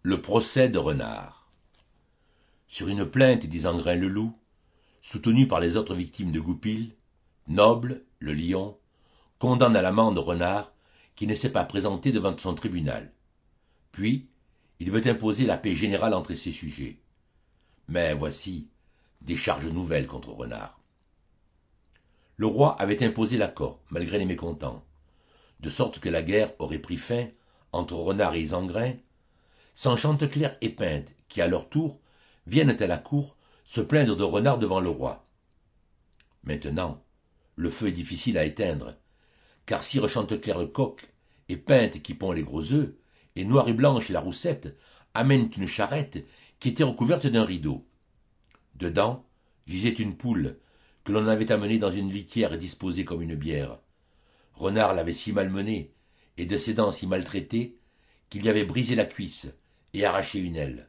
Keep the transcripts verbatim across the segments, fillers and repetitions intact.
Le procès de Renard. Sur une plainte d'Isengrin le loup, soutenue par les autres victimes de Goupil, Noble, le lion, condamne à l'amende Renard qui ne s'est pas présenté devant son tribunal. Puis, il veut imposer la paix générale entre ses sujets. Mais voici des charges nouvelles contre Renard. Le roi avait imposé l'accord, malgré les mécontents, de sorte que la guerre aurait pris fin entre Renard et Isengrin, sans Chanteclair et Pinte, qui à leur tour viennent à la cour se plaindre de Renard devant le roi. Maintenant, le feu est difficile à éteindre, car sire Chanteclair le coq et Pinte qui pond les gros œufs, et Noir et Blanche la roussette amènent une charrette qui était recouverte d'un rideau. Dedans gisait une poule que l'on avait amenée dans une litière disposée comme une bière. Renard l'avait si malmenée et de ses dents si maltraitée qu'il lui avait brisé la cuisse et arraché une aile.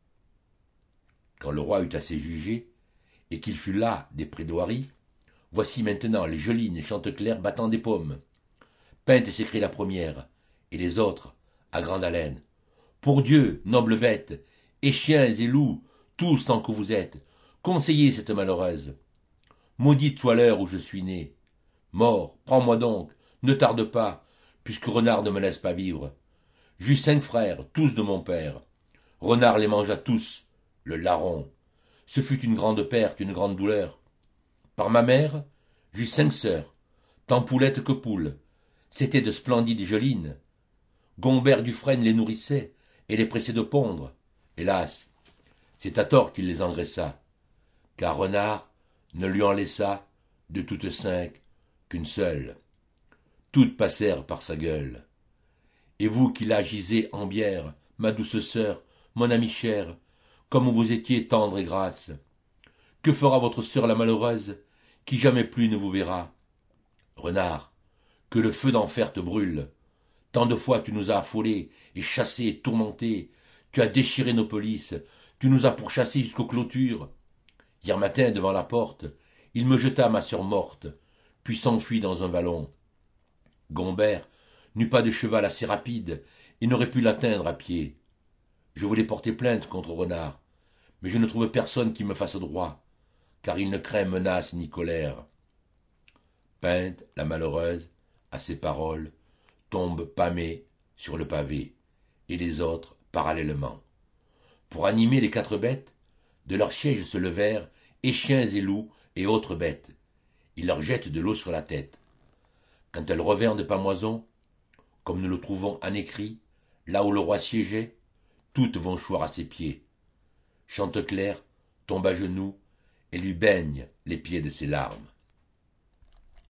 Quand le roi eut assez jugé, et qu'il fut las des plaidoiries, voici maintenant les Gelines et Chanteclair battant des pommes. Pinte s'écrie la première, et les autres, à grande haleine. Pour Dieu, noble bête, et chiens et loups, tous tant que vous êtes, conseillez cette malheureuse. Maudite soit l'heure où je suis né. Mort, prends-moi donc, ne tarde pas, puisque Renard ne me laisse pas vivre. J'eus cinq frères, tous de mon père. Renard les mangea tous, le larron. Ce fut une grande perte, une grande douleur. Par ma mère, j'eus cinq sœurs, tant poulettes que poules. C'étaient de splendides gelines. Gombert Dufresne les nourrissait et les pressait de pondre. Hélas, c'est à tort qu'il les engraissa, car Renard ne lui en laissa, de toutes cinq, qu'une seule. Toutes passèrent par sa gueule. Et vous qui la gisez en bière, ma douce sœur, mon amie chère, comme vous étiez tendre et grasse, que fera votre sœur la malheureuse, qui jamais plus ne vous verra? Renard, que le feu d'enfer te brûle. Tant de fois tu nous as affolés, et chassés et tourmentés, tu as déchiré nos pelisses, tu nous as pourchassés jusqu'aux clôtures. Hier matin, devant la porte, il me jeta ma sœur morte, puis s'enfuit dans un vallon. Gombert n'eut pas de cheval assez rapide, et n'aurait pu l'atteindre à pied. Je voulais porter plainte contre Renard, mais je ne trouve personne qui me fasse droit, car il ne craint menace ni colère. Pinte, la malheureuse, à ces paroles, tombe pâmée sur le pavé, et les autres parallèlement. Pour animer les quatre bêtes, de leurs sièges se levèrent et chiens et loups et autres bêtes. Ils leur jettent de l'eau sur la tête. Quand elles revinrent de Pamoison, comme nous le trouvons en écrit, là où le roi siégeait, toutes vont choir à ses pieds. Chanteclair tombe à genoux et lui baigne les pieds de ses larmes.